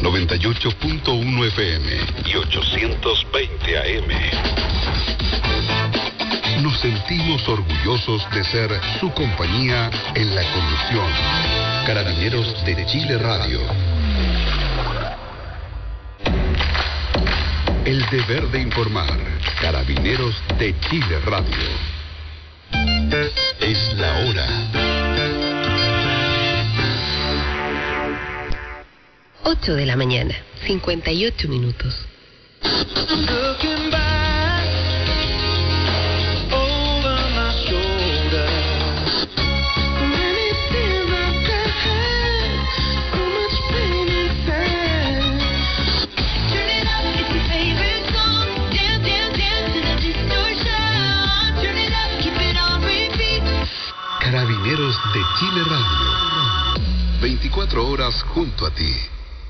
98.1 FM y 820 AM. Nos sentimos orgullosos de ser su compañía en la conducción. Carabineros de Chile Radio. El deber de informar. Carabineros de Chile Radio. Es la hora. 8 de la mañana, 58 minutos. Carabineros de Chile Radio. 24 horas junto a ti.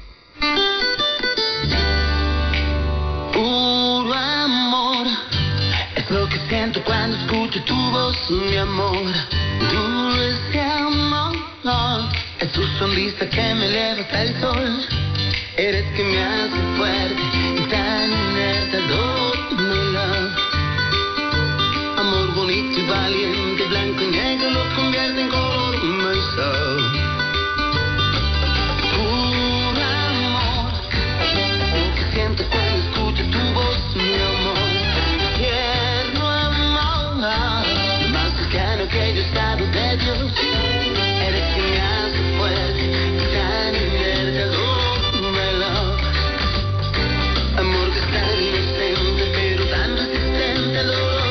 Puro amor es lo que siento cuando escucho tu voz, mi amor. Dulce amor es tu sonrisa que me eleva hasta el sol. Eres que me hace fuerte y tan inerte, my love. Amor bonito y valiente, blanco y negro lo convierte en color, my soul. Puro amor lo que siento cuando escucho tu voz, mi amor. Tierno amor, más cercano que yo he estado de Dios. Eres que me hace fuerte y tan inerte, my love. Amor que es tan inocente pero tan resistente al dolor.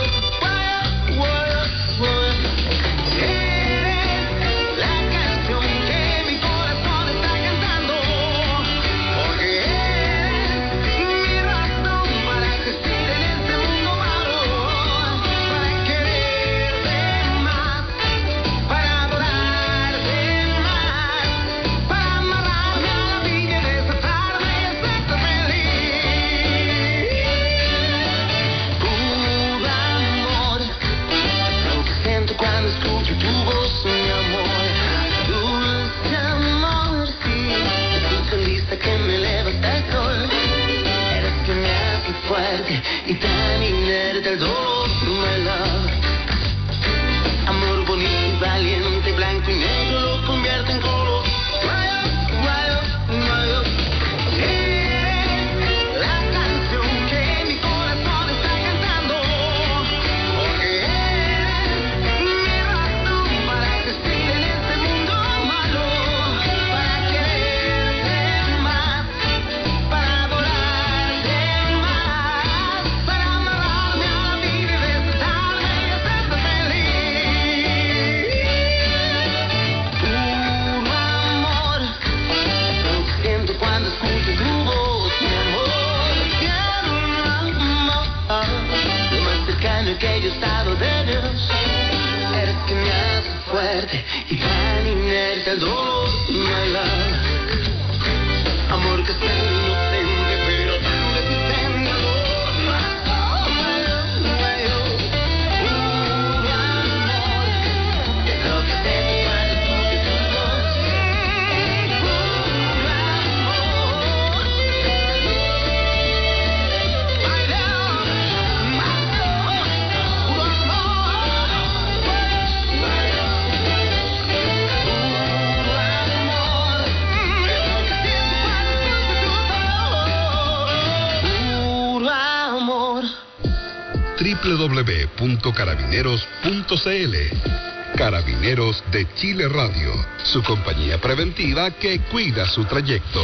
Fuerte y tan inerte el dolor, my love. Amor bonito y valiente, blanco y negro lo convierte en color. Eres la canción que mi corazón está cantando, porque eres mi razón para existir en este mundo malo, para quererte más, para adorarte. Que yo he estado de Dios, eres que me hace fuerte y tan inerte el dolor, my love. Amor que es tan inocente pero tan resistente al dolor. www.carabineros.cl. Carabineros de Chile Radio, su compañía preventiva que cuida su trayecto.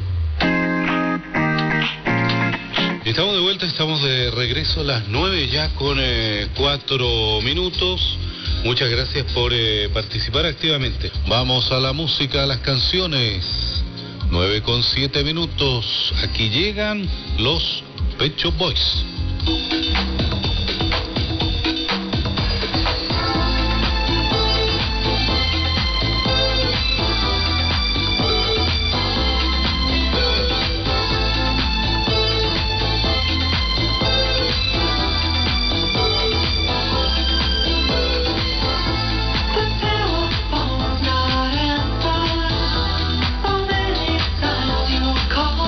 Estamos de vuelta, estamos de regreso a las 9 ya con 4 minutos. Muchas gracias por participar activamente. Vamos a la música, a las canciones. 9 con 7 minutos. Aquí llegan los Pet Shop Boys. Call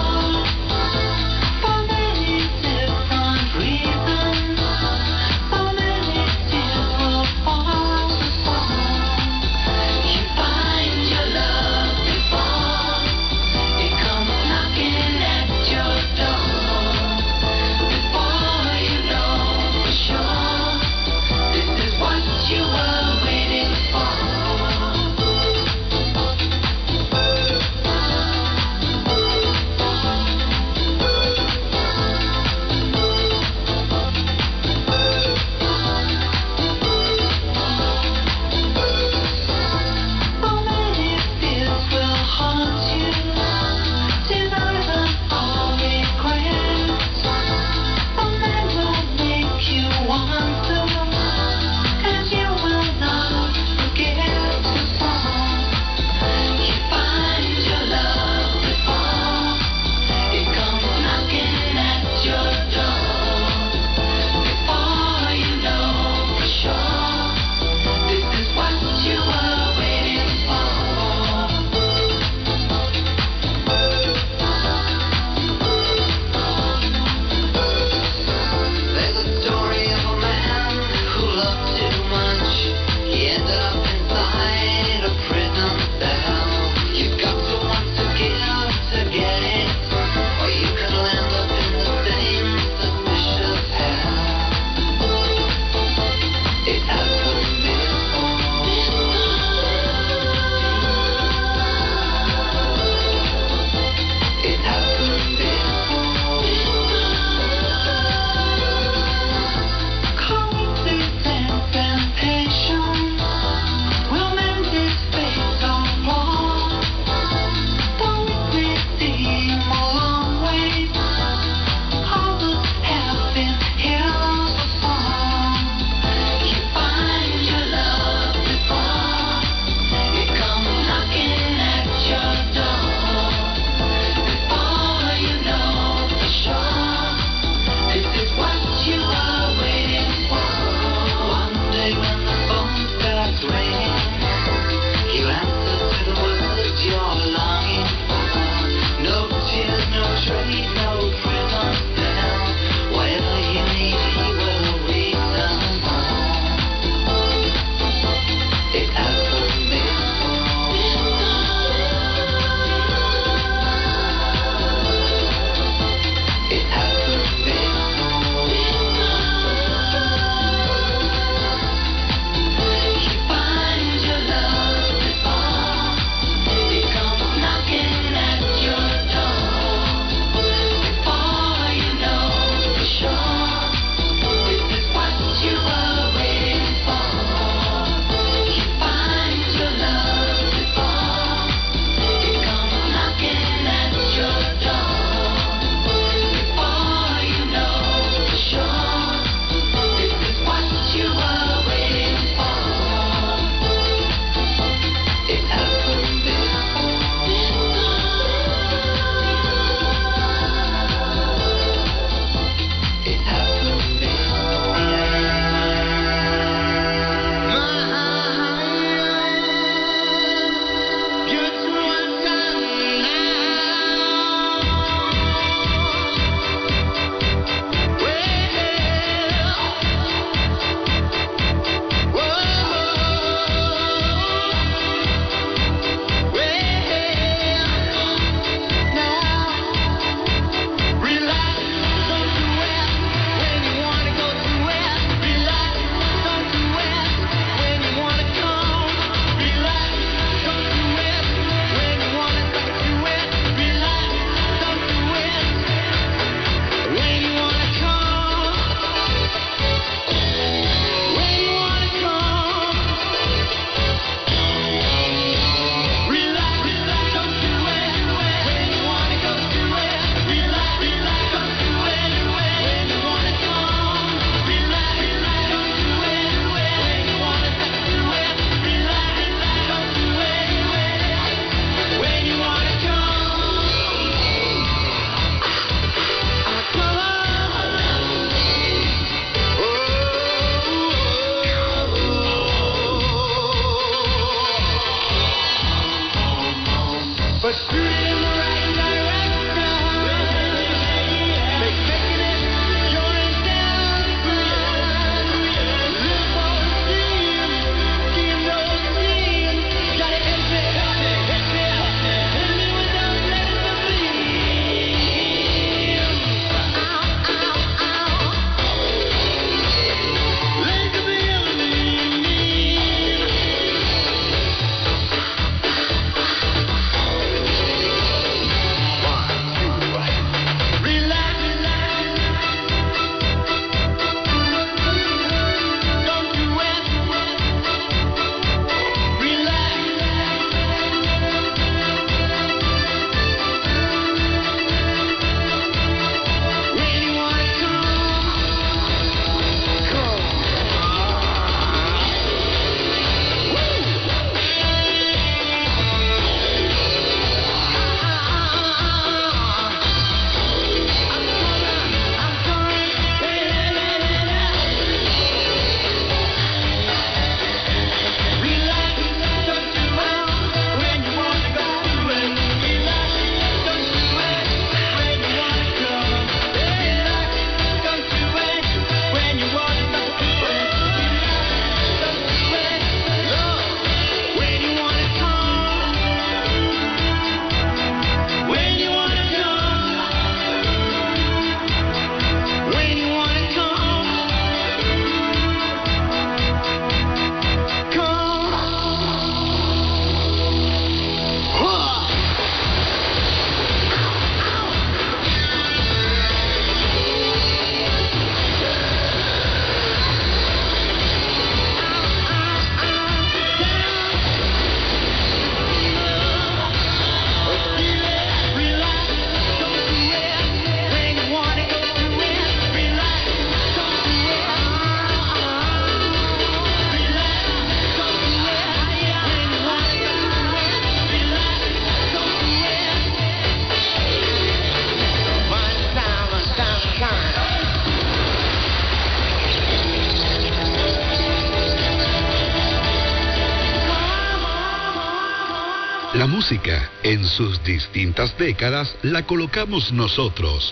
música, en sus distintas décadas, la colocamos nosotros.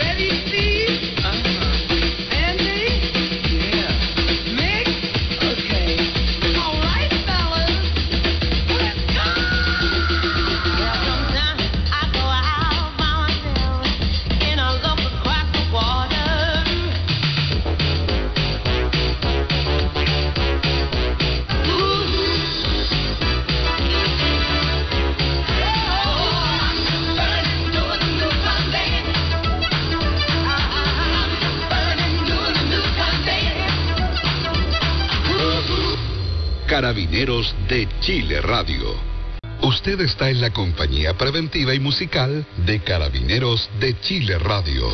Carabineros de Chile Radio. Usted está en la compañía preventiva y musical de Carabineros de Chile Radio.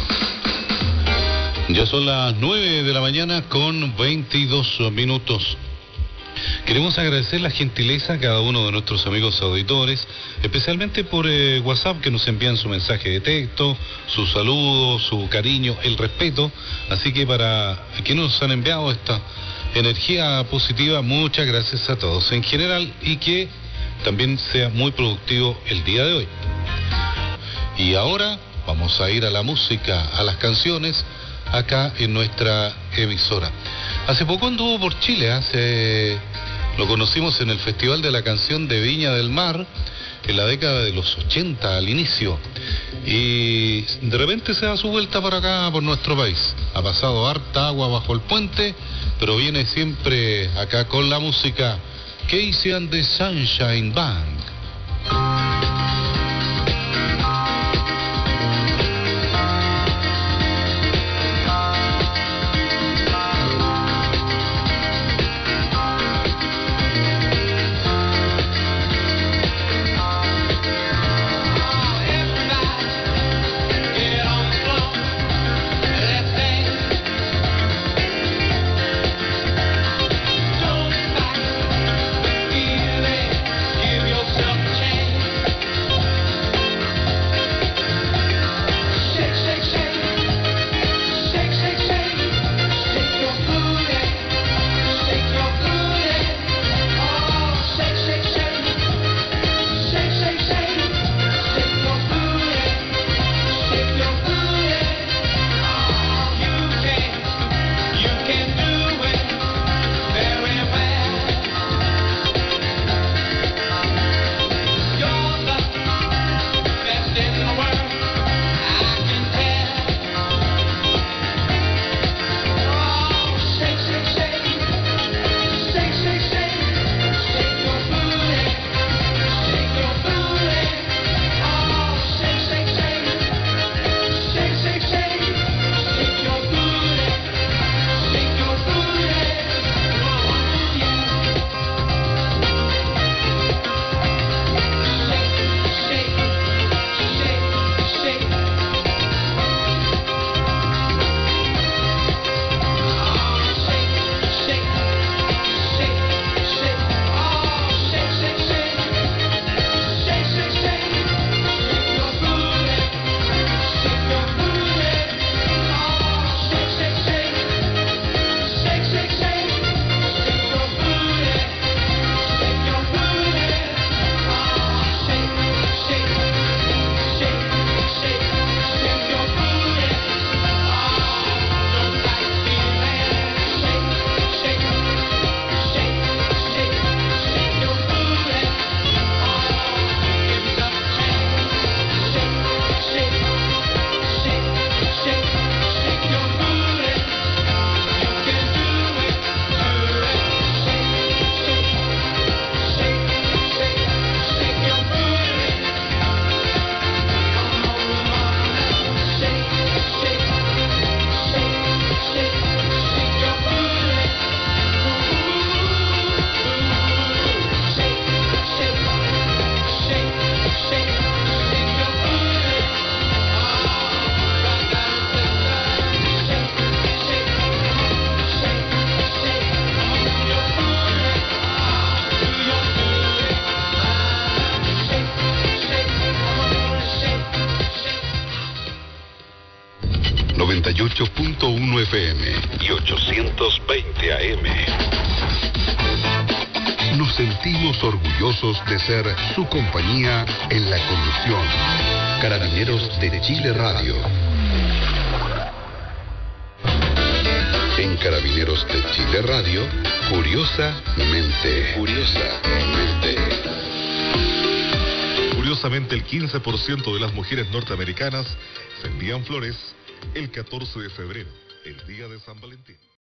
Ya son las 9 de la mañana con 22 minutos. Queremos agradecer la gentileza a cada uno de nuestros amigos auditores, especialmente por WhatsApp, que nos envían su mensaje de texto, su saludo, su cariño, el respeto. Así que para quienes nos han enviado esta energía positiva, muchas gracias a todos en general, y que también sea muy productivo el día de hoy. Y ahora vamos a ir a la música, a las canciones, acá en nuestra emisora. Hace poco anduvo por Chile, lo conocimos en el Festival de la Canción de Viña del Mar, en la década de los 80 al inicio, y de repente se da su vuelta para acá, por nuestro país. Ha pasado harta agua bajo el puente, pero viene siempre acá con la música Casey and the Sunshine Band. FM y 820 AM. nos sentimos orgullosos de ser su compañía en la conducción. Carabineros de Chile Radio. En Carabineros de Chile Radio, curiosamente. Curiosamente, el 15% de las mujeres norteamericanas se envían flores el 14 de febrero, el día de San Valentín.